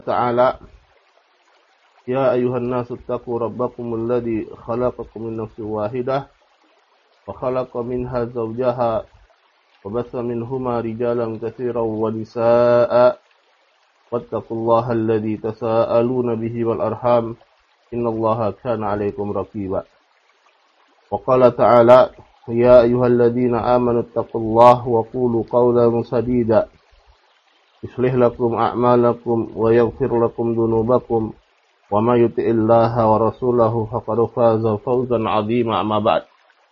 تعالى يا أيها الناس اتقوا ربكم الذي خلقكم من نفس واحدة وخلق منها زوجها وبث منهما رجالا كثيرا ونساء واتقوا الله الذي تساءلون به والأرحام إن الله كان عليكم رقيبا. وقال تعالى يا أيها الذين آمنوا اتقوا الله وقولوا قولا سديدا يصلح لكم أعمالكم ويغفر لكم ذنوبكم وما يطع الله ورسوله فقد فاز فوزا عظيما. أما بعد.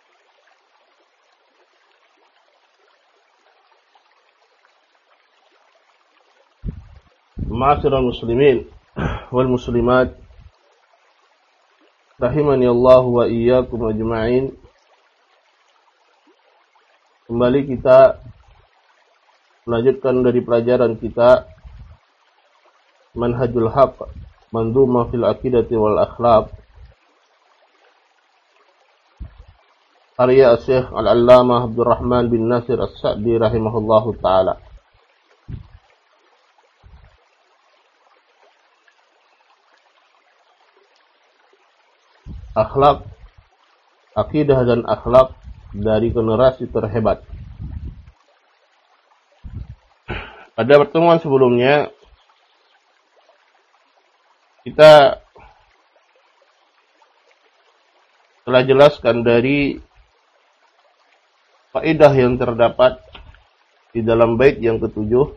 معاشر المسلمين والمسلمات rahimani Allah wa iyyakum ajma'in. Kembali kita melanjutkan dari pelajaran kita Manhajul Haq Mandhumah fil Aqidati wal Akhlaq karya Syekh Al-Allamah Abdurrahman bin Nasir As-Sa'di rahimahullahu taala. Akhlak, akidah dan akhlak dari generasi terhebat. Pada pertemuan sebelumnya kita telah jelaskan dari faedah yang terdapat di dalam bait yang ketujuh,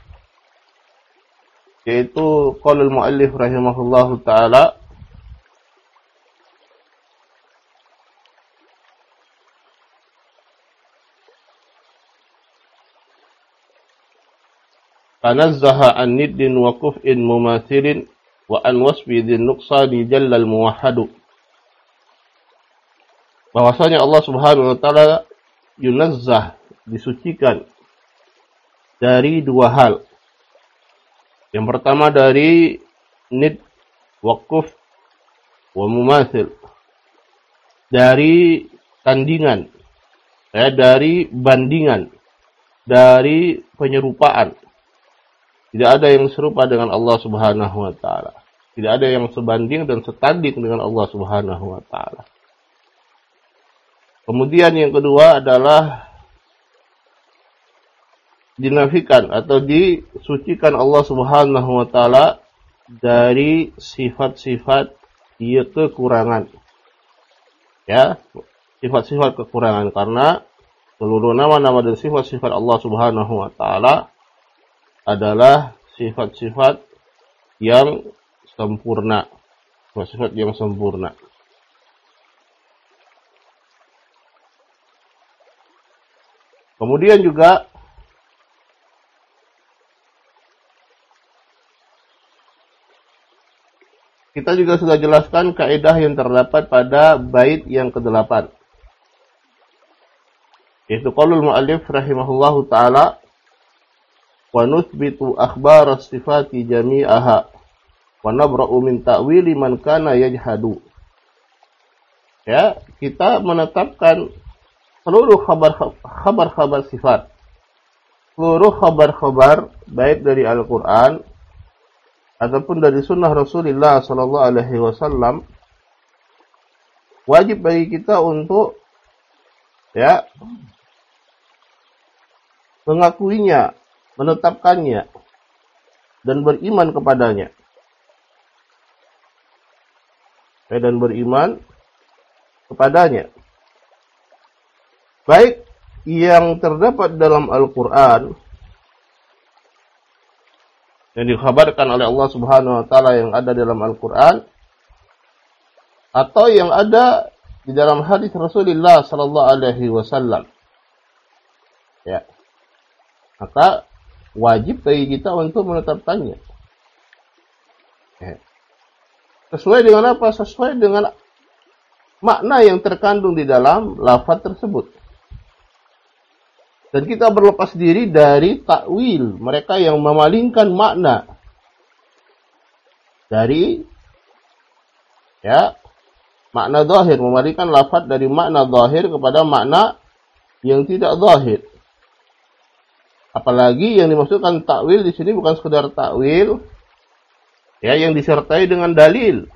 yaitu qaulul muallif rahimahullahu taala tanazzaha an niddin wa kuf'in mumathilin wa an wasfi dzin nuqsani jallal muwahhadu. Bahwasanya Allah Subhanahu wa taala yunazzah, disucikan dari dua hal. Yang pertama dari nid wa kuf wa mumathil, dari tandingan, dari bandingan, dari penyerupaan. Tidak ada yang serupa dengan Allah Subhanahu wa taala. Tidak ada yang sebanding dan setanding dengan Allah Subhanahu wa taala. Kemudian yang kedua adalah dinafikan atau disucikan Allah Subhanahu wa taala dari sifat-sifat kekurangan. Ya, sifat-sifat kekurangan, karena seluruh nama-nama dan sifat-sifat Allah Subhanahu wa taala adalah sifat-sifat yang sempurna. Sifat-sifat yang sempurna. Kemudian juga kita juga sudah jelaskan kaidah yang terdapat pada bait yang ke-8. Yaitu qaulul muallif rahimahullahu taala wa nuthbitu akhbar as-sifati jami'aha wa nabra'u min ta'wili man kana yajhadu. Ya, kita menetapkan seluruh khabar-khabar sifat, seluruh khabar-khabar baik dari Al-Qur'an ataupun dari sunnah Rasulullah sallallahu alaihi wasallam, wajib bagi kita untuk mengakuinya, menetapkannya, dan beriman kepadanya. Dan beriman kepadanya. Baik yang terdapat dalam Al-Quran, yang dikhabarkan oleh Allah Subhanahu wa taala yang ada dalam Al-Quran, atau yang ada di dalam hadis Rasulullah sallallahu alaihi wasallam. Ya. Maka wajib bagi kita untuk menetapkannya. Sesuai dengan apa? Sesuai dengan makna yang terkandung di dalam lafaz tersebut. Dan kita berlepas diri dari takwil mereka yang memalingkan makna dari makna zahir, memalingkan lafaz dari makna zahir kepada makna yang tidak zahir. Apalagi yang dimaksudkan takwil di sini bukan sekedar takwil ya, yang disertai dengan dalil,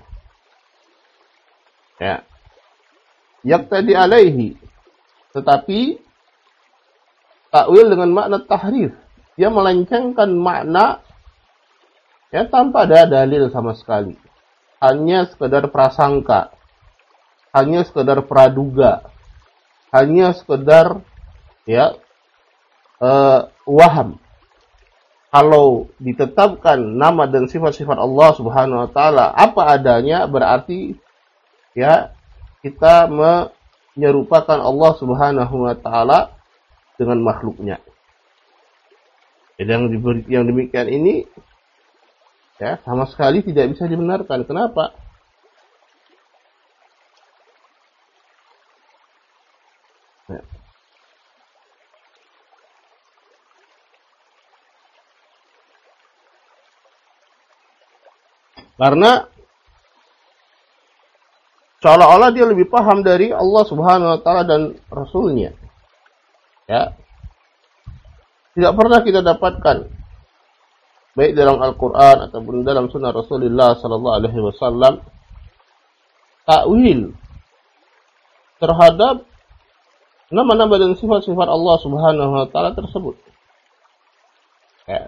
ya, yaqtadi alaihi, tetapi takwil dengan makna tahrif, dia melencengkan makna, ya, tanpa ada dalil sama sekali, hanya sekedar prasangka, hanya sekedar praduga, hanya sekedar, ya, waham. Kalau ditetapkan nama dan sifat-sifat Allah Subhanahu wa taala apa adanya, berarti, ya, kita menyerupakan Allah Subhanahu wa taala dengan makhluknya. Jadi yang demikian ini, ya, sama sekali tidak bisa dibenarkan. Kenapa? Ya. Karena seolah-olah dia lebih paham dari Allah Subhanahu wa taala dan Rasulnya. Ya. Tidak pernah kita dapatkan baik dalam Al-Qur'an ataupun dalam sunnah Rasulullah sallallahu alaihi wasallam takwil terhadap nama-nama dan sifat-sifat Allah Subhanahu wa taala tersebut. Ya.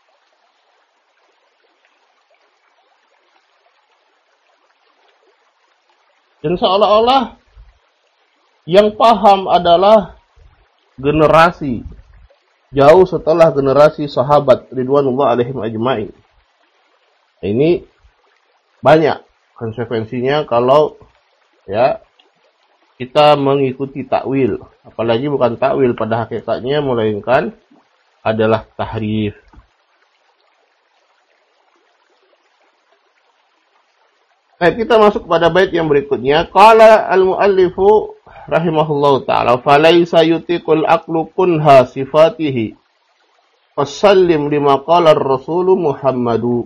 Dan seolah-olah yang paham adalah generasi jauh setelah generasi sahabat ridwanullah alaihim ajma'in. Ini banyak konsekuensinya kalau, ya, kita mengikuti takwil, apalagi bukan takwil pada hakikatnya, melainkan adalah tahrif. Baik, kita masuk pada bait yang berikutnya. Qala al-muallifu rahimahullahu ta'ala, falaysa yutiqul aqlu kunha sifatihi fasallim lima qala ar-rasulu Muhammadu.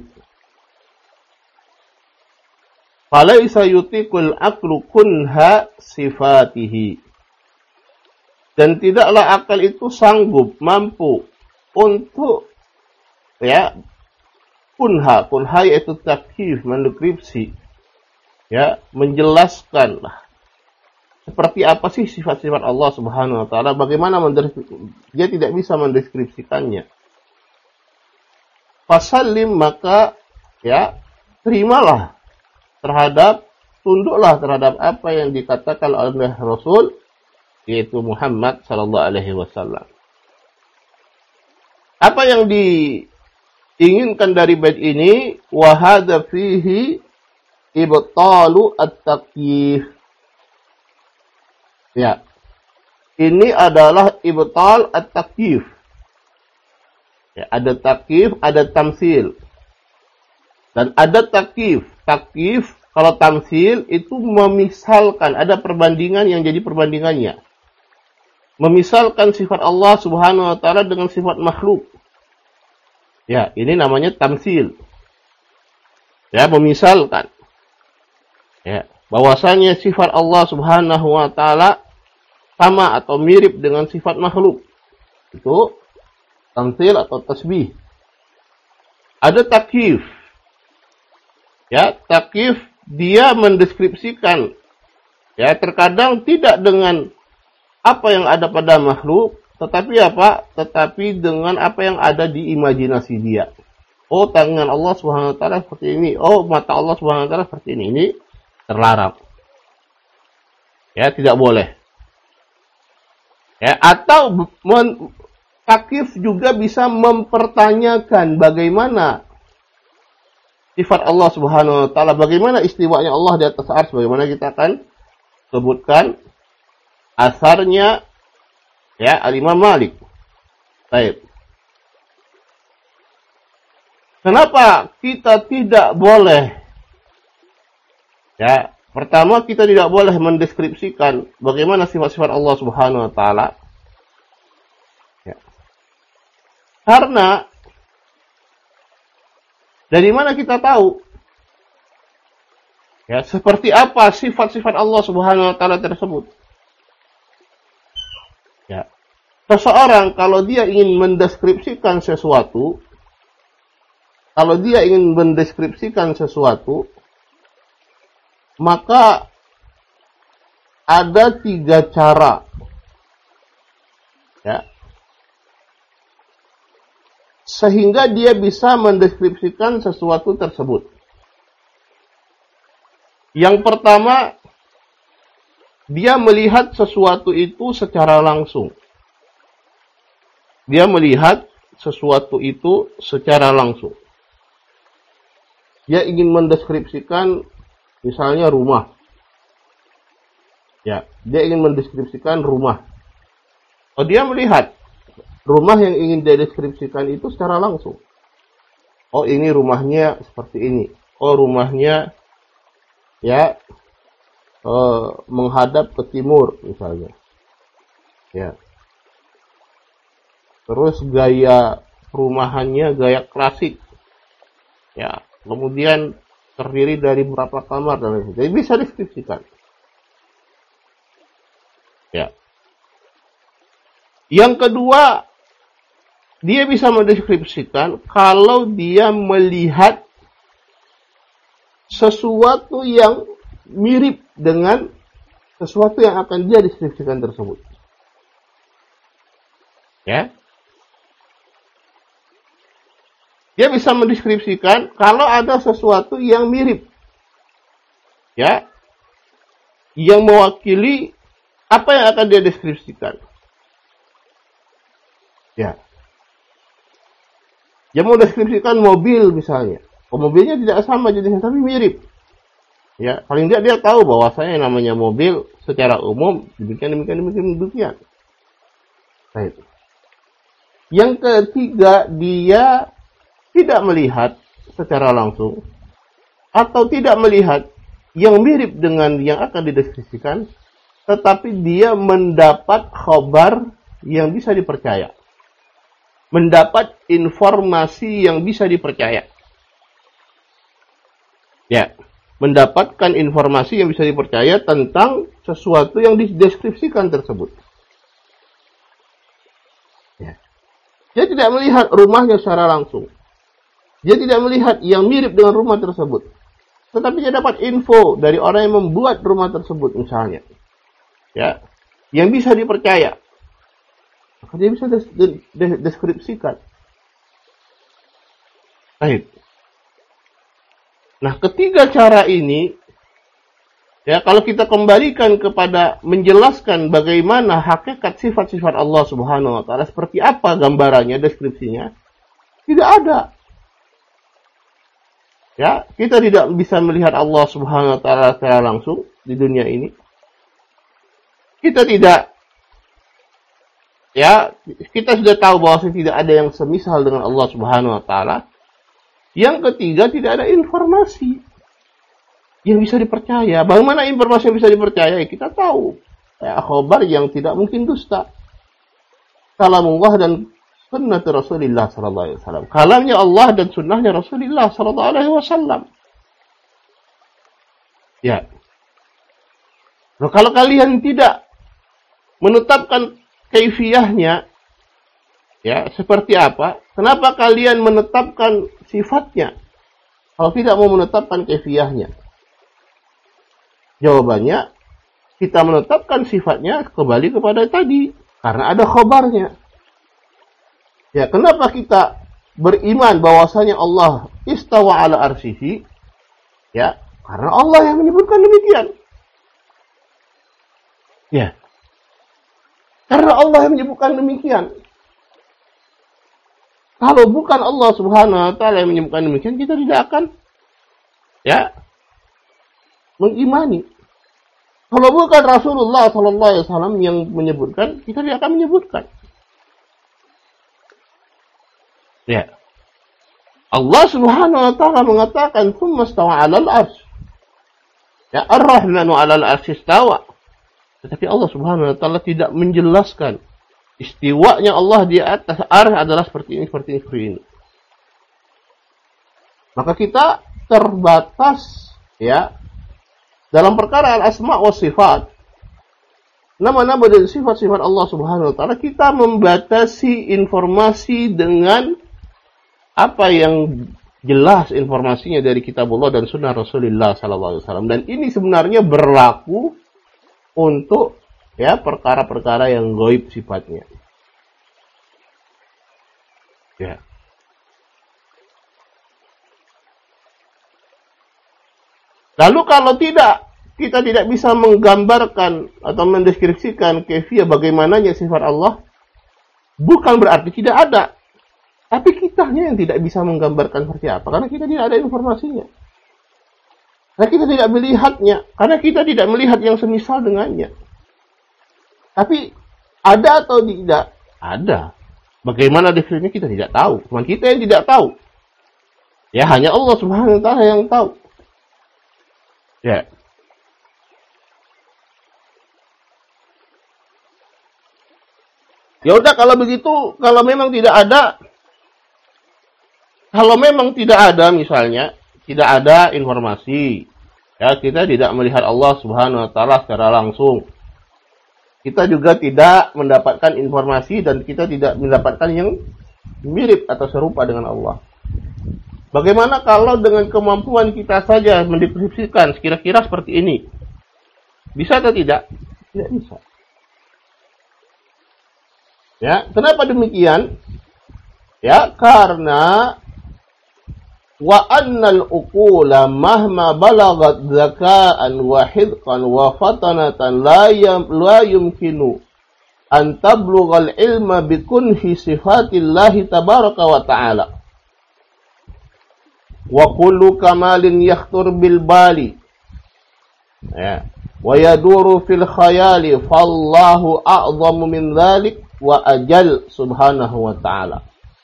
Falaysa yutiqul aqlu kunha sifatihi. Dan tidaklah akal itu sanggup, mampu untuk, ya, kunha yaitu takyif, mendeskripsi, ya, menjelaskan seperti apa sih sifat-sifat Allah Subhanahu wa taala, bagaimana dia tidak bisa mendeskripsikannya. Fasallim, maka, ya, terimalah terhadap, tunduklah terhadap apa yang dikatakan oleh Rasul, yaitu Muhammad sallallahu alaihi wasallam. Apa yang diinginkan dari bait ini? Wa hadza fihi ibtalu at-takyif. Ya. Ini adalah ibtal at-takyif. Ya, ada takyif, ada tamsil. Dan ada takyif. Takyif, kalau tamsil itu memisalkan, ada perbandingan yang jadi perbandingannya. Memisalkan sifat Allah Subhanahu wa taala dengan sifat makhluk. Ya, ini namanya tamsil. Ya, memisalkan. Ya, bahwasanya sifat Allah Subhanahu wa taala sama atau mirip dengan sifat makhluk. Itu tamtsil atau tasbih. Ada takyif. Ya, takyif dia mendeskripsikan, ya, terkadang tidak dengan apa yang ada pada makhluk, tetapi apa? Tetapi dengan apa yang ada di imajinasi dia. Oh, tangan Allah Subhanahu wa taala seperti ini. Oh, mata Allah Subhanahu wa taala seperti ini. Ini terlarang. Ya, tidak boleh. Ya, atau takyif juga bisa mempertanyakan bagaimana sifat Allah Subhanahu wa taala, bagaimana istiwanya Allah di atas arsy, bagaimana kita akan sebutkan asarnya, ya, Al-Imam Malik. Baik. Kenapa kita tidak boleh? Ya, pertama kita tidak boleh mendeskripsikan bagaimana sifat-sifat Allah Subhanahu wa taala. Ya. Karena dari mana kita tahu, ya, seperti apa sifat-sifat Allah Subhanahu wa taala tersebut? Ya. Seseorang kalau dia ingin mendeskripsikan sesuatu, kalau dia ingin mendeskripsikan sesuatu, maka ada 3 cara. Ya. Sehingga dia bisa mendeskripsikan sesuatu tersebut. Yang pertama, dia melihat sesuatu itu secara langsung. Dia melihat sesuatu itu secara langsung. Dia ingin mendeskripsikan misalnya rumah. Ya, dia ingin mendeskripsikan rumah. Oh, dia melihat rumah yang ingin dia deskripsikan itu secara langsung. Oh, ini rumahnya seperti ini. Oh, rumahnya ya menghadap ke timur misalnya. Ya. Terus gaya perumahannya gaya klasik. Ya, kemudian terdiri dari berapa kamar dan lain-lain. Jadi bisa deskripsikan. Ya. Yang kedua, dia bisa mendeskripsikan kalau dia melihat sesuatu yang mirip dengan sesuatu yang akan dia deskripsikan tersebut. Ya. Dia bisa mendeskripsikan kalau ada sesuatu yang mirip. Ya. Yang mewakili apa yang akan dia deskripsikan. Ya. Dia mau deskripsikan mobil misalnya. Oh, mobilnya tidak sama jenisnya tapi mirip. Ya, paling tidak dia tahu bahwasanya namanya mobil secara umum demikian. Baik. Yang ketiga, dia tidak melihat secara langsung atau tidak melihat yang mirip dengan yang akan dideskripsikan, tetapi dia mendapat khabar yang bisa dipercaya. Mendapat informasi yang bisa dipercaya. Ya, mendapatkan informasi yang bisa dipercaya tentang sesuatu yang dideskripsikan tersebut. Ya. Dia tidak melihat rumahnya secara langsung. Dia tidak melihat yang mirip dengan rumah tersebut. Tetapi dia dapat info dari orang yang membuat rumah tersebut misalnya. Ya, yang bisa dipercaya. Maka dia bisa deskripsikan. Baik. Nah, ketiga cara ini, ya, kalau kita kembalikan kepada menjelaskan bagaimana hakikat sifat-sifat Allah Subhanahu wa Ta'ala, seperti apa gambarannya, deskripsinya, tidak ada. Ya, kita tidak bisa melihat Allah Subhanahu wa Ta'ala secara langsung di dunia ini. Kita tidak, ya, kita sudah tahu bahwa tidak ada yang semisal dengan Allah Subhanahu wa Ta'ala. Yang ketiga, tidak ada informasi yang bisa dipercaya. Bagaimana informasi yang bisa dipercaya? Kita tahu. Ya, khabar yang tidak mungkin dusta. Kalamullah dan sunnah Rasulullah sallallahu alaihi wasallam. Kalamnya Allah dan sunnahnya Rasulullah sallallahu alaihi wasallam. Ya. Nah, kalau kalian tidak menetapkan kaifiyahnya, ya, seperti apa? Kenapa kalian menetapkan sifatnya kalau tidak mau menetapkan kaifiyahnya? Jawabannya, kita menetapkan sifatnya kembali kepada tadi, karena ada khabarnya. Ya, kenapa kita beriman bahwasanya Allah istawa ala arsyihi? Ya, karena Allah yang menyebutkan demikian. Ya. Karena Allah yang menyebutkan demikian. Kalau bukan Allah Subhanahu wa Ta'ala yang menyebutkan demikian, kita tidak akan, ya, mengimani. Kalau bukan Rasulullah sallallahu alaihi wasallam yang menyebutkan, kita tidak akan menyebutkan. Ya. Allah Subhanahu wa Ta'ala mengatakan, "Tsumma stawa 'alal 'arsy." Ya, Ar-Rahmanu 'alal 'arsy istawa. Tetapi Allah Subhanahu wa Ta'ala tidak menjelaskan istiwanya Allah di atas arsy adalah seperti ini. Maka kita terbatas, ya, dalam perkara al-asma wa sifat. Nama-nama dan sifat-sifat Allah Subhanahu wa Ta'ala, kita membatasi informasi dengan apa yang jelas informasinya dari kitabullah dan sunnah Rasulullah SAW. Dan ini sebenarnya berlaku untuk ya perkara-perkara yang gaib sifatnya. Ya. Lalu kalau kita tidak bisa menggambarkan atau mendeskripsikan kaifiah bagaimananya sifat Allah, bukan berarti tidak ada. Tapi kitanya yang tidak bisa menggambarkan seperti apa, karena kita tidak ada informasinya. Karena kita tidak melihatnya, karena kita tidak melihat yang semisal dengannya. Tapi ada atau tidak? Ada. Bagaimana definisinya kita tidak tahu. Cuma kita yang tidak tahu. Ya hanya Allah Subhanahu wa taala yang tahu. Ya. Ya udah kalau begitu, kalau memang tidak ada misalnya, tidak ada informasi, ya kita tidak melihat Allah Subhanahu wa taala secara langsung. Kita juga tidak mendapatkan informasi dan kita tidak mendapatkan yang mirip atau serupa dengan Allah. Bagaimana kalau dengan kemampuan kita saja mendeskripsikan kira-kira seperti ini? Bisa atau tidak? Tidak bisa. Ya, kenapa demikian? Ya, karena wa annal uqula mahma balagat zaka'an wa hidqan wa fatanatan la yumkinu an tablughal ilma bi kunhi sifatillahi tabaraka wa ta'ala. Wa kullu kamalin yakhtur bil bali, ya, wa yaduru fil khayali fallahu a'zamu min dhalik wa ajal subhanahu wa ta'ala.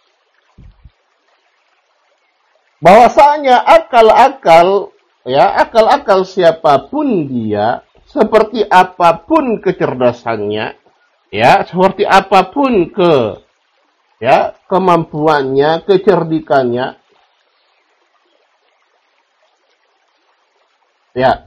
Bahwasanya akal-akal siapapun dia, seperti apapun kecerdasannya, ya, seperti apapun kemampuannya, kecerdikannya, ya.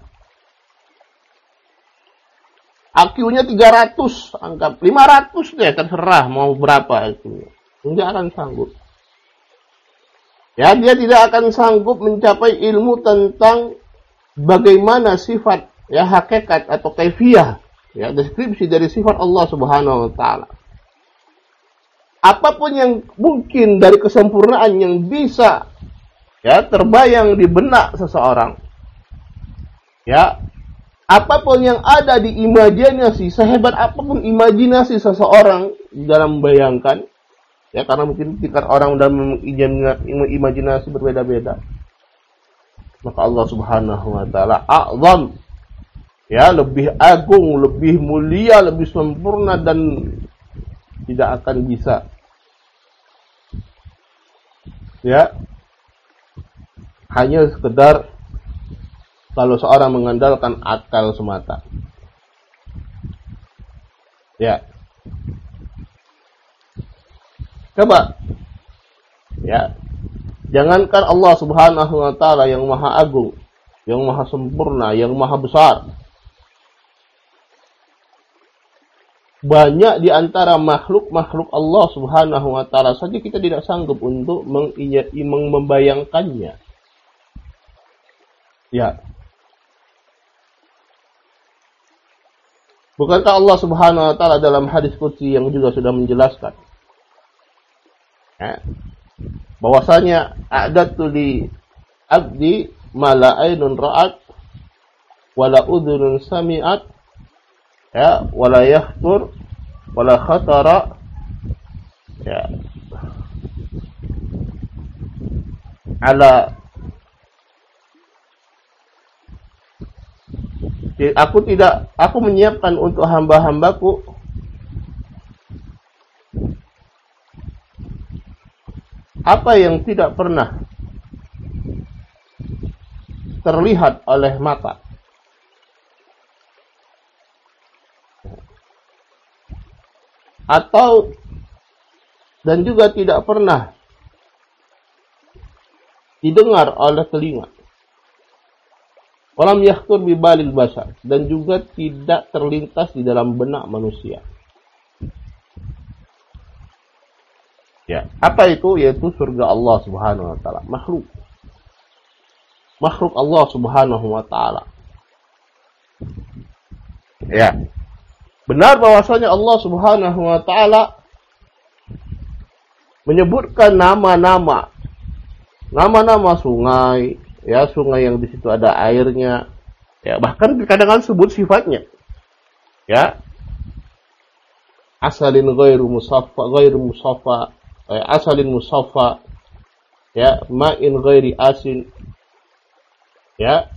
IQ-nya 300, anggap 500 deh, terserah mau berapa IQ-nya. Enggak akan sanggup. Ya, dia tidak akan sanggup mencapai ilmu tentang bagaimana sifat, ya, hakikat atau kaifiah, ya, deskripsi dari sifat Allah Subhanahu wa taala. Apapun yang mungkin dari kesempurnaan yang bisa, ya, terbayang di benak seseorang, ya, apapun yang ada di imajinasi, sehebat apapun imajinasi seseorang dalam membayangkan, ya, karena mungkin tingkat orang dalam imajinasi berbeda-beda, maka Allah Subhanahu wa taala a'zam, ya, lebih agung, lebih mulia, lebih sempurna dan tidak akan bisa, ya, hanya sekedar kalau seorang mengandalkan akal semata. Ya. Coba. Ya. Jangankan Allah Subhanahu wa taala yang maha agung, yang maha sempurna, yang maha besar. Banyak di antara makhluk-makhluk Allah Subhanahu wa taala saja kita tidak sanggup untuk membayangkannya. Ya. Bukankah Allah Subhanahu wa taala dalam hadis qudsi yang juga sudah menjelaskan, ya, bahwasanya a'dadtu li abdi ma la ainun ra'at wa la udhunun sami'at, ya, wa la yakhtur wa la khatara, ya, ala, aku menyiapkan untuk hamba-hambaku apa yang tidak pernah terlihat oleh mata, atau dan juga tidak pernah didengar oleh telinga. Walam yakhtur bi balil basar, dan juga tidak terlintas di dalam benak manusia. Ya, apa itu? Yaitu surga Allah Subhanahu wa taala, makhluk Allah Subhanahu wa taala. Ya. Benar bahwasanya Allah Subhanahu wa taala menyebutkan nama-nama sungai, ya, sungai yang di situ ada airnya, ya, bahkan kadang-kadang sebut sifatnya, ya, asalin ghairu musaffa, asalin musaffa, ya, ma'in ghairi asin, ya.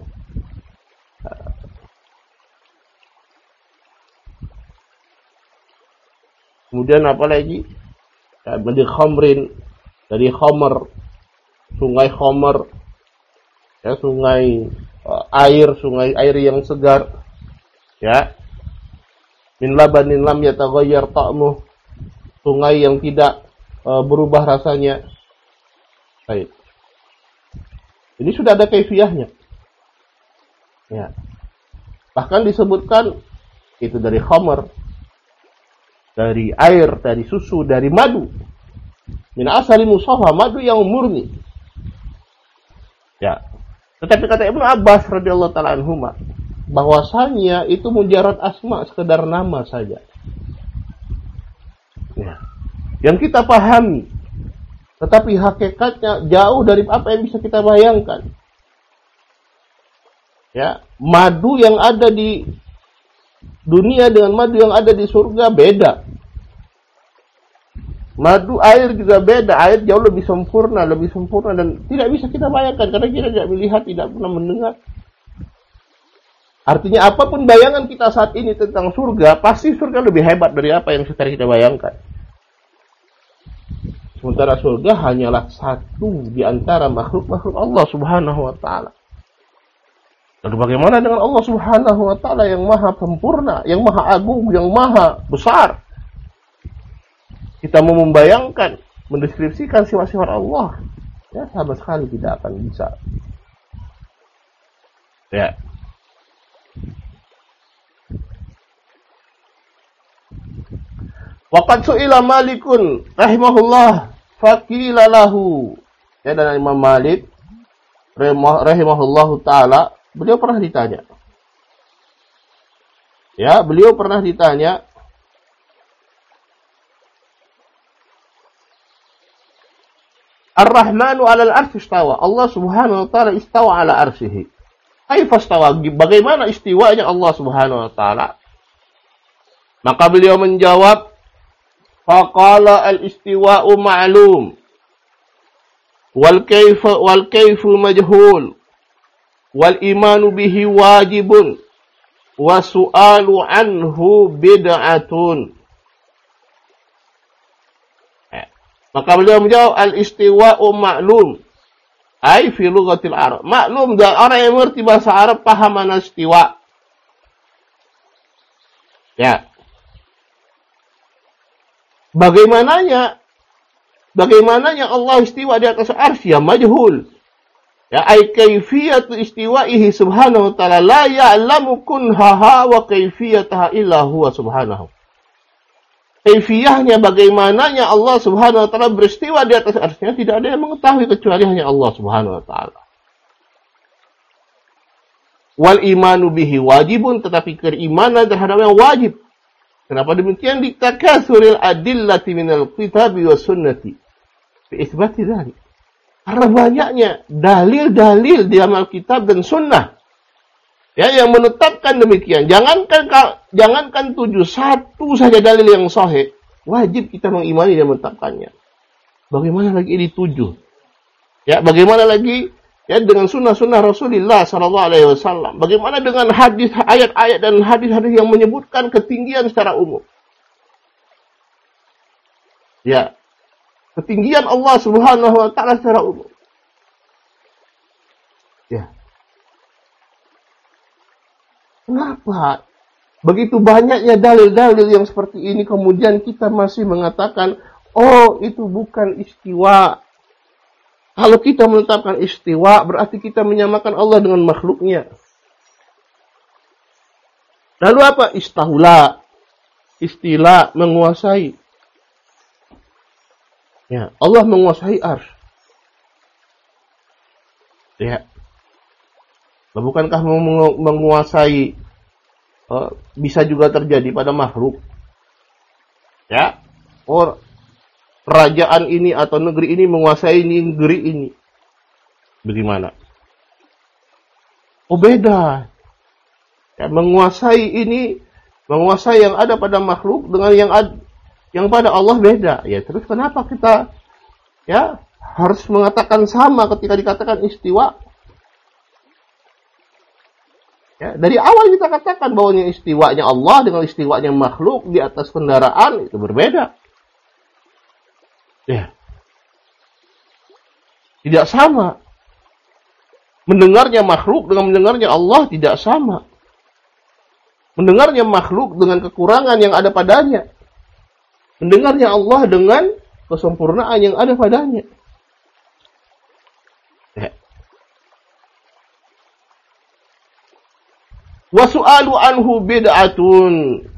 Kemudian apa lagi? Ya, dari khamr, sungai khamr, ya, sungai air yang segar, ya. Min labanin lam yataghayyar ta'muh, sungai yang tidak berubah rasanya. Baik. Ini sudah ada kaifiyahnya. Ya. Bahkan disebutkan itu dari khamr, dari air, dari susu, dari madu. Min asali musaffa, madu yang murni. Ya. Tetapi kata Ibnu Abbas radhiyallahu taala anhuma, bahwasanya itu mujarrad asma, sekedar nama saja. Ya. Yang kita pahami, tetapi hakikatnya jauh dari apa yang bisa kita bayangkan. Ya, madu yang ada di dunia dengan madu yang ada di surga beda. Madu air juga beda. Air jauh lebih sempurna dan tidak bisa kita bayangkan karena kita tidak melihat, tidak pernah mendengar. Artinya apapun bayangan kita saat ini tentang surga, pasti surga lebih hebat dari apa yang sekarang kita bayangkan. Sementara surga hanyalah satu di antara makhluk-makhluk Allah Subhanahu wa taala. Lalu bagaimana dengan Allah Subhanahu wa taala yang maha sempurna, yang maha agung, yang maha besar? Kita mau membayangkan, mendeskripsikan sifat-sifat Allah, ya sama sekali tidak akan bisa. Ya. Waqad su'ila Malikun rahimahullah faqila lahu. Ya, dan Imam Malik rahimahullahu taala, beliau pernah ditanya. Ya, beliau pernah ditanya, Ar-Rahmanu 'alal 'arsy istawa. Allah Subhanahu wa taala istawa 'ala 'arsyihi. Kaifa istawa? Bagaimana istiwanya Allah Subhanahu wa taala? Maka beliau menjawab, faqala al-istiwa'u ma'lum wal kayfu majhul wal imanu bihi wajibun wa su'alu anhu bid'atun. Maka beliau menjawab, al-istiwa'u ma'lum, ai fi lughatil Arab. Maklum, dan orang yang mengerti bahasa Arab paham mana istiwa. Ya. Bagaimananya Allah istiwa di atas arsy, ya majhul. Ya, ai kaifiyatu istiwa'ihi subhanahu wa ta'ala la ya'lamu kunhaha wa kaifiyataha illa huwa subhanahu. Kaifiyahnya, bagaimananya Allah Subhanahu wa taala beristiwa di atas arsy-Nya, tidak ada yang mengetahui kecuali hanya Allah Subhanahu wa taala. Wal imanu bihi wajibun, tetapi keimanan terhadap yang wajib. Kenapa demikian? Ditakasuril adillati minal kitabi was sunnati fi isbati dzalik. Karena banyaknya dalil-dalil di Alkitab dan sunnah, ya, yang menetapkan demikian. Jangankan 7, satu saja dalil yang sahih, wajib kita mengimani dan menetapkannya. Bagaimana lagi ini 7? Ya, bagaimana lagi, ya, dengan sunnah-sunnah Rasulullah SAW? Bagaimana dengan hadis, ayat-ayat dan hadis-hadis yang menyebutkan ketinggian secara umum? Ya, ketinggian Allah Subhanahu wa taala secara umum. Ya. Kenapa begitu banyaknya dalil-dalil yang seperti ini kemudian kita masih mengatakan, oh, itu bukan istiwa. Kalau kita menetapkan istiwa, berarti kita menyamakan Allah dengan makhluknya. Lalu apa? Istahula, istilah, menguasai. Ya, Allah menguasai arsy. Ya. Bukankah menguasai bisa juga terjadi pada makhluk? Ya. Kerajaan ini atau negeri ini menguasai negeri ini. Bagaimana? Oh, beda. Ya, menguasai yang ada pada makhluk dengan yang pada Allah beda. Ya, terus kenapa kita ya harus mengatakan sama ketika dikatakan istiwa? Ya, dari awal kita katakan bahwa istiwanya Allah dengan istiwanya makhluk di atas kendaraan itu berbeda. Ya. Tidak sama. Mendengarnya makhluk dengan mendengarnya Allah tidak sama. Mendengarnya makhluk dengan kekurangan yang ada padanya. Mendengarnya Allah dengan kesempurnaan yang ada padanya. Ya. Wa su'alu anhu bid'atun.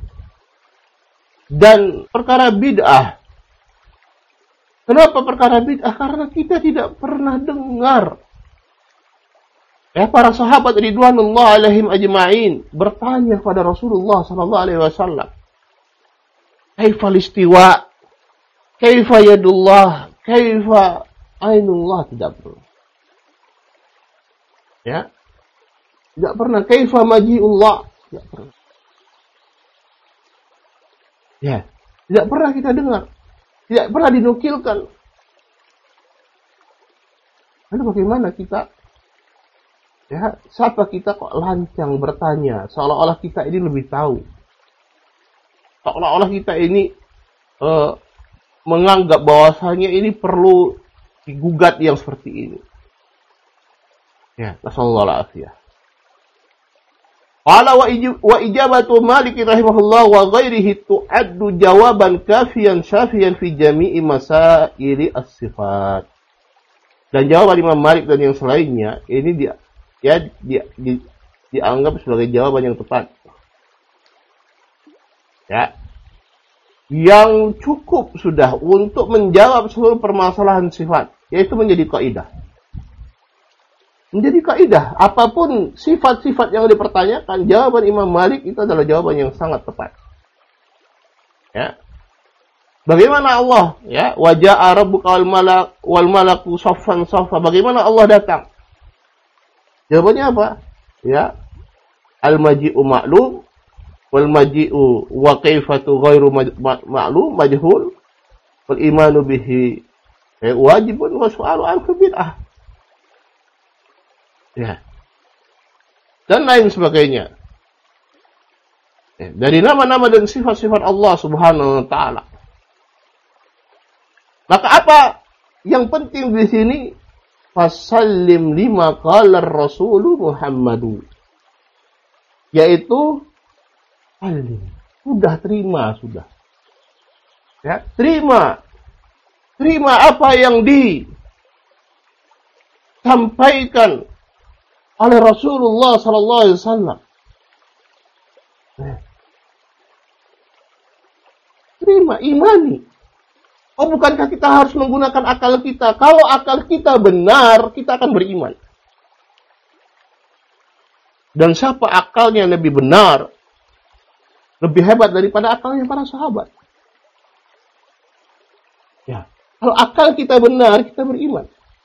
Dan perkara bid'ah. Kenapa perkara bid'ah? Karena kita tidak pernah dengar. Ya, para sahabat ridwanullah alaihim ajma'in bertanya kepada Rasulullah sallallahu alaihi wasallam, "Kaifal istiwa? Kaifa yadullah? Kaifa ainullah?" Tidak pernah. Ya. Tidak pernah. Kaifa maji'ullah? Tidak pernah. Ya, tidak pernah kita dengar. Tidak pernah dinukilkan. Lalu bagaimana kita? Ya, siapa kita kok lancang bertanya? Seolah-olah kita ini lebih tahu. Seolah-olah kita ini menganggap bahwasanya ini perlu digugat yang seperti ini. Ya, nasallallahu alaihi. Qala wa ijabatu Malik rahimahullah wa ghairihi tu'addu jawaban kafiyan syafiyan fi jami'i masaili as-sifat. Dan jawaban Imam Malik dan yang selainnya ini dianggap sebagai jawaban yang tepat. Ya. Yang cukup sudah untuk menjawab seluruh permasalahan sifat, yaitu menjadi kaidah. Menjadi kaidah, apapun sifat-sifat yang dipertanyakan, jawaban Imam Malik itu adalah jawaban yang sangat tepat. Ya. Bagaimana Allah? Ya, wa jaa rabbuka wal malaku saffan saffa. Bagaimana Allah datang? Jawabannya apa? Ya, al-maji'u ma'lum wal maji'u wa kaifatu ghairu ma'lum majhul wal imanu bihi wajibun wa su'alu anhu bid'ah. Ya. Dan lain sebagainya. Ya, dari nama-nama dan sifat-sifat Allah Subhanahu wa taala. Maka apa yang penting di sini? Fasallim lima qala Rasul Muhammadu. Yaitu salim. Sudah terima sudah. Ya, terima. Terima apa yang disampaikan oleh Rasulullah sallallahu alaihi wasallam. Terima, imani. Oh, bukankah kita harus menggunakan akal kita? Kalau akal kita benar, kita akan beriman. Dan siapa akalnya lebih benar, lebih hebat daripada akalnya para sahabat? Ya, kalau akal kita benar, kita beriman.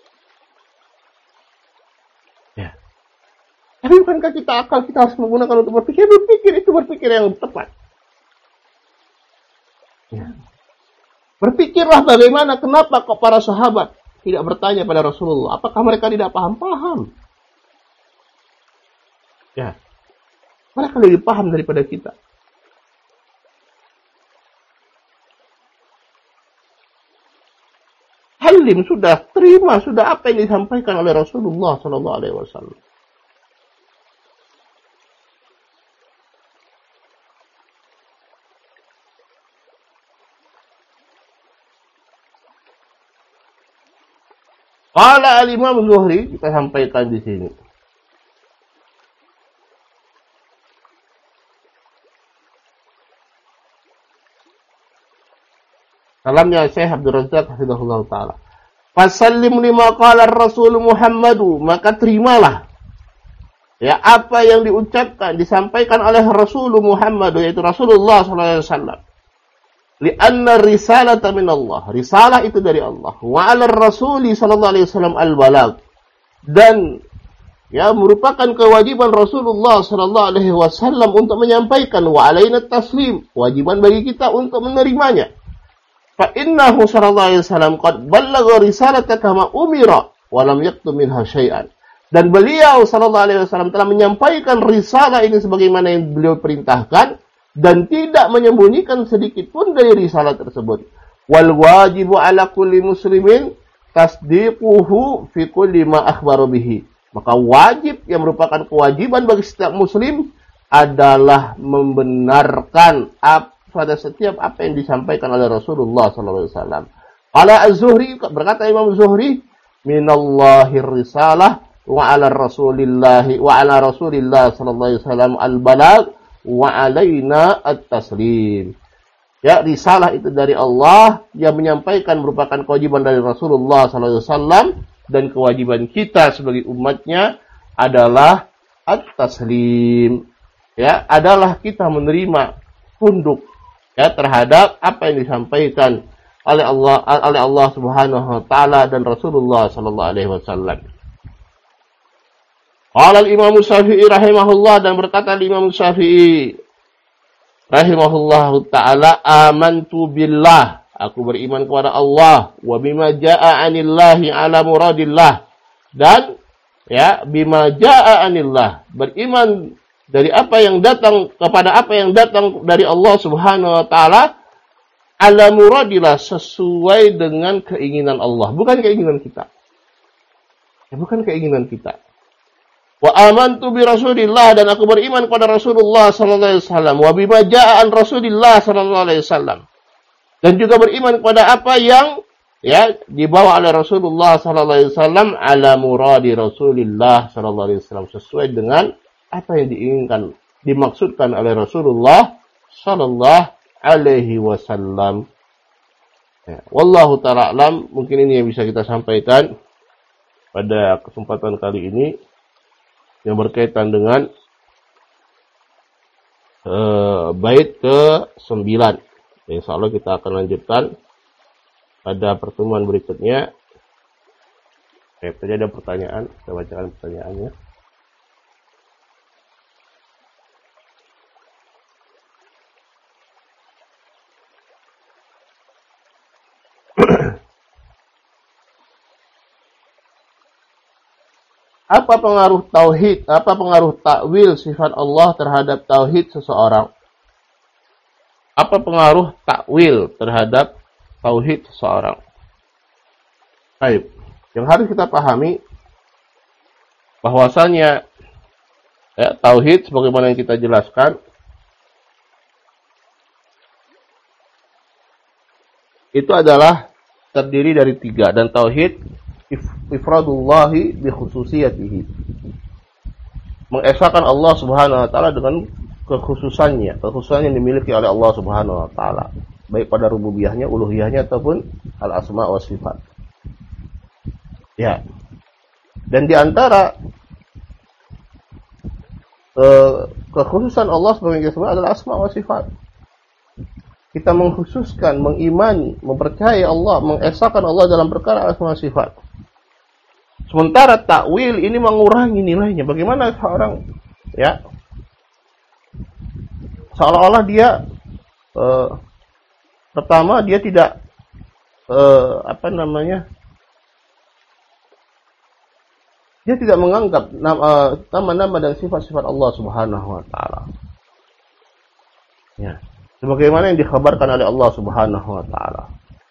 Ya. Tapi bukankah akal kita harus menggunakan untuk berpikir? Berpikir yang tepat. Ya. Berpikirlah bagaimana, kenapa kok para sahabat tidak bertanya pada Rasulullah? Apakah mereka tidak paham? Ya. Mereka lebih paham daripada kita. Halim sudah, terima sudah apa yang disampaikan oleh Rasulullah sallallahu alaihi wasallam. Qala al-Imam Zuhri, kita sampaikan di sini. Salamnya Syekh Abdul Razak hafizahullah taala. Fasallim lima qala Rasul Muhammadu, maka terimalah ya apa yang diucapkan, disampaikan oleh Rasul Muhammad, yaitu Rasulullah sallallahu alaihi wasallam. Lianna risalata min Allah, risalah itu dari Allah. Wa 'ala Rasuli sallallahu alaihi wasallam al-balagh, dan ya merupakan kewajiban Rasulullah sallallahu alaihi wasallam untuk menyampaikan, wa 'alaina taslim, kewajiban bagi kita untuk menerimanya. Fa innahu sallallahu alaihi wasallam qad ballagha risalata kama umira wa lam yaktum minha syai'an. Dan beliau sallallahu alaihi wasallam telah menyampaikan risalah ini sebagaimana yang beliau perintahkan dan tidak menyembunyikan sedikit pun dari risalah tersebut. Wal wajibu ala kulli muslimin tasdiquhu fi kulli ma akhbara bihi. Maka wajib yang merupakan kewajiban bagi setiap muslim adalah membenarkan pada setiap apa yang disampaikan oleh Rasulullah sallallahu alaihi wasallam. Qala Az-Zuhri, berkata Imam Zuhri, minallahi risalah wa 'ala Rasulillah sallallahu alaihi wasallam al-balagh wa 'alaina at-taslim. Ya, risalah itu dari Allah, yang menyampaikan merupakan kewajiban dari Rasulullah sallallahu alaihi wasallam, dan kewajiban kita sebagai umatnya adalah at-taslim. Ya, adalah kita menerima, tunduk ya terhadap apa yang disampaikan oleh Allah Subhanahu wa taala dan Rasulullah sallallahu alaihi wasallam. Qala al-Imam Syafi'i rahimahullah, dan berkata Imam Syafi'i rahimahullahu taala, amantu billah, aku beriman kepada Allah, wa bima jaa'a 'anillahi 'ala muradillah, dan ya bima jaa'a 'anillah, beriman dari apa yang datang kepada apa yang datang dari Allah Subhanahu wa taala, ala muradillah, sesuai dengan keinginan Allah, bukan keinginan kita. Ya, bukan keinginan kita. Wa amantu bi Rasulillah, dan aku beriman kepada Rasulullah sallallahu alaihi wasallam, wa bima jaa'a an Rasulillah sallallahu alaihi wasallam, dan juga beriman kepada apa yang ya dibawa oleh Rasulullah sallallahu alaihi wasallam, ala muradi Rasulillah sallallahu alaihi wasallam, sesuai dengan apa yang diinginkan, dimaksudkan oleh Rasulullah sallallahu alaihi wasallam. Ya, wallahu ta'ala alam. Mungkin ini yang bisa kita sampaikan pada kesempatan kali ini yang berkaitan dengan bait ke-9. Insyaallah kita akan lanjutkan pada pertemuan berikutnya. Tadi ada pertanyaan, saya bacakan pertanyaannya. Apa pengaruh tauhid, apa pengaruh takwil sifat Allah terhadap tauhid seseorang? Apa pengaruh takwil terhadap tauhid seseorang? Baik, yang harus kita pahami bahwasanya ya, tauhid sebagaimana yang kita jelaskan itu adalah terdiri dari 3, dan tauhid ifradullahi bi khususiyatihi, mengesahkan Allah Subhanahu wa taala dengan kekhususan yang dimiliki oleh Allah Subhanahu wa taala, baik pada rububiyahnya, uluhiyahnya, ataupun al-asma wa sifat. Ya. Dan di antara kekhususan Allah sebagai yang adalah asma wa sifat. Kita mengkhususkan, mengimani, mempercayai Allah, mengesahkan Allah dalam perkara asma wa sifat. Sementara takwil ini mengurangi nilainya. Bagaimana seorang ya seolah-olah dia pertama dia tidak dia tidak menganggap nama-nama dan sifat-sifat Allah Subhanahu wa taala. Ya, sebagaimana yang dikhabarkan oleh Allah Subhanahu wa taala.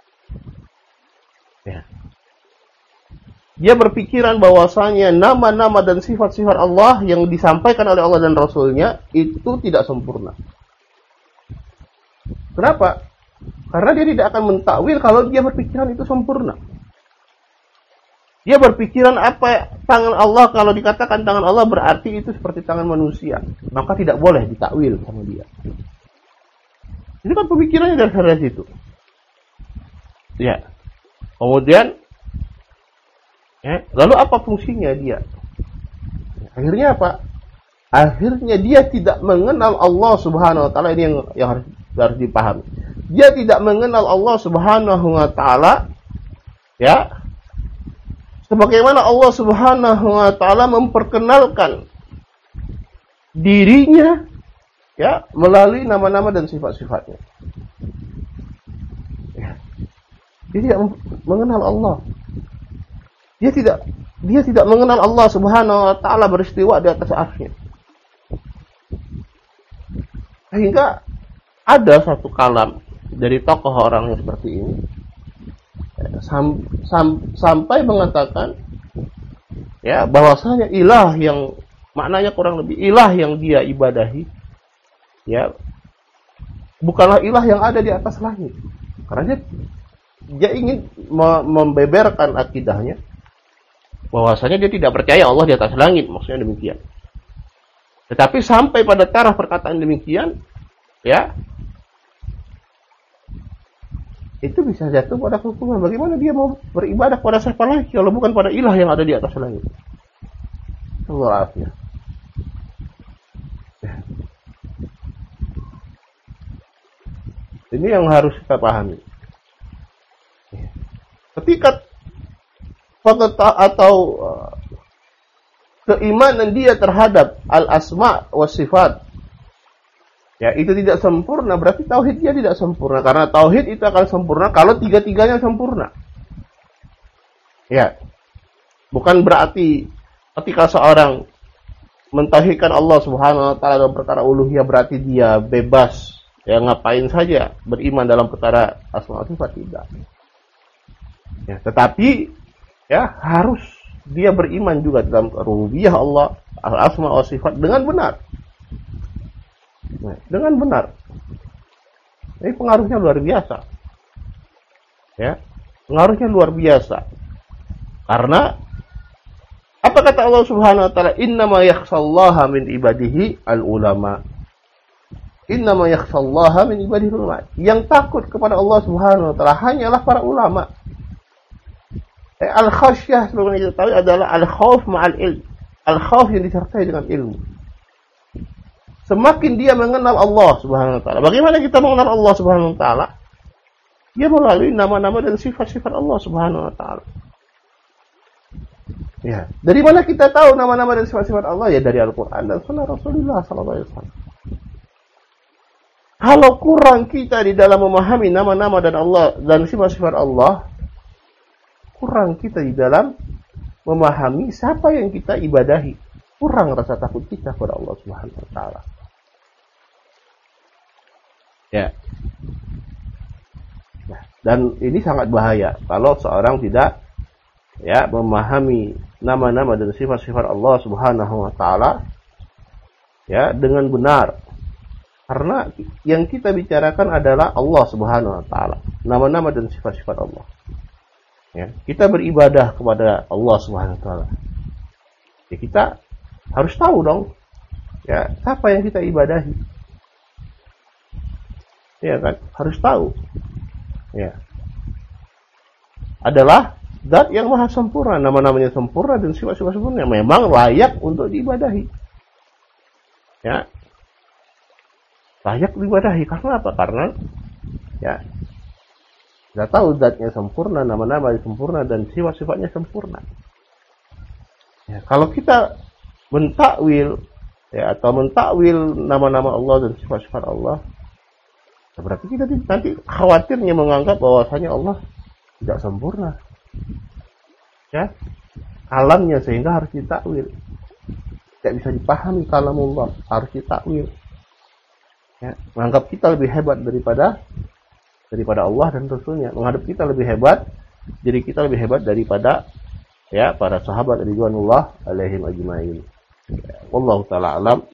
Ya. Dia berpikiran bahwasanya nama-nama dan sifat-sifat Allah yang disampaikan oleh Allah dan Rasulnya itu tidak sempurna. Kenapa? Karena dia tidak akan mentakwil kalau dia berpikiran itu sempurna. Dia berpikiran apa tangan Allah, kalau dikatakan tangan Allah berarti itu seperti tangan manusia. Maka tidak boleh ditakwil sama dia. Itu kan pemikirannya dari situ. Ya. Kemudian lalu apa fungsinya dia? Akhirnya apa? Akhirnya dia tidak mengenal Allah Subhanahu wa taala. Ini yang harus dipahami. Dia tidak mengenal Allah Subhanahu wa taala, ya. Sebagaimana Allah Subhanahu wa taala memperkenalkan dirinya, ya, melalui nama-nama dan sifat-sifatnya. Ya. Dia tidak mengenal Allah. Dia tidak mengenal Allah Subhanahu wa taala beristiwa di atas arsy-Nya. Sehingga ada satu kalam dari tokoh orang yang seperti ini sampai mengatakan, ya, bahwasanya ilah yang maknanya kurang lebih ilah yang dia ibadahi, ya, bukanlah ilah yang ada di atas langit. Karena dia ingin membeberkan akidahnya bahwasanya dia tidak percaya Allah di atas langit, maksudnya demikian. Tetapi sampai pada taraf perkataan demikian, ya, itu bisa jatuh pada hukuman. Bagaimana dia mau beribadah pada siapa lagi kalau bukan pada ilah yang ada di atas langit? Allah afia. Ini yang harus kita pahami. Ketika keimanan dia terhadap al-asma wa sifat, ya, itu tidak sempurna, berarti tauhid dia tidak sempurna. Karena tauhid itu akan sempurna kalau tiga-tiganya sempurna. Ya. Bukan berarti ketika seorang mentauhidkan Allah Subhanahu wa taala dalam perkara uluhiyah berarti dia bebas, ya, ngapain saja beriman dalam perkara asma wa sifat, tidak. Ya, tetapi, ya, harus dia beriman juga dalam rububiyah Allah, al-asma wa sifat dengan benar. Nah, dengan benar. Ini pengaruhnya luar biasa. Ya, pengaruhnya luar biasa. Karena apa kata Allah Subhanahu wa taala? Innama yakhshallaha min ibadihi al-ulama. Innama yakhshallaha min ibadihi al-ulama. Yang takut kepada Allah Subhanahu wa taala hanyalah para ulama. Al-khasyah sebagaimana kita tahu adalah al-khauf ma'al ilm. Al-khauf yang disertai dengan ilmu. Semakin dia mengenal Allah Subhanahu wa taala. Bagaimana kita mengenal Allah Subhanahu wa taala? Dia melalui nama-nama dan sifat-sifat Allah Subhanahu wa taala. Ya, dari mana kita tahu nama-nama dan sifat-sifat Allah? Ya, dari Al-Qur'an dan sunnah Rasulullah sallallahu alaihi wasallam. Kalau kurang kita di dalam memahami nama-nama dan Allah dan sifat-sifat Allah, kurang kita di dalam memahami siapa yang kita ibadahi. Kurang rasa takut kita kepada Allah Subhanahu wa taala. Ya. Nah, dan ini sangat bahaya kalau seorang tidak, ya, memahami nama-nama dan sifat-sifat Allah Subhanahu wa taala, ya, dengan benar. Karena yang kita bicarakan adalah Allah Subhanahu wa taala, nama-nama dan sifat-sifat Allah. Ya, kita beribadah kepada Allah Subhanahu wa taala. Ya, kita harus tahu dong, ya, siapa yang kita ibadahi. Ya kan, harus tahu. Ya. Adalah zat yang maha sempurna, nama-namanya sempurna dan sifat-sifat sempurna, memang layak untuk diibadahi. Ya. Layak diibadahi karena apa? Karena, ya, kita tahu zatnya sempurna, nama-nama sempurna dan sifat-sifatnya sempurna. Ya, kalau kita mentakwil, ya, atau mentakwil nama-nama Allah dan sifat-sifat Allah, ya, berarti kita nanti khawatirnya menganggap bahwasanya Allah tidak sempurna. Ya, kalamnya sehingga harus ditakwil. Tidak bisa dipahami kalamullah, harus ditakwil. Ya, menganggap kita lebih hebat daripada Allah dan Rasulnya, menghadap kita lebih hebat, diri kita lebih hebat daripada, ya, para sahabat ridwanullah alaihim ajmain. Wallahu taala alam.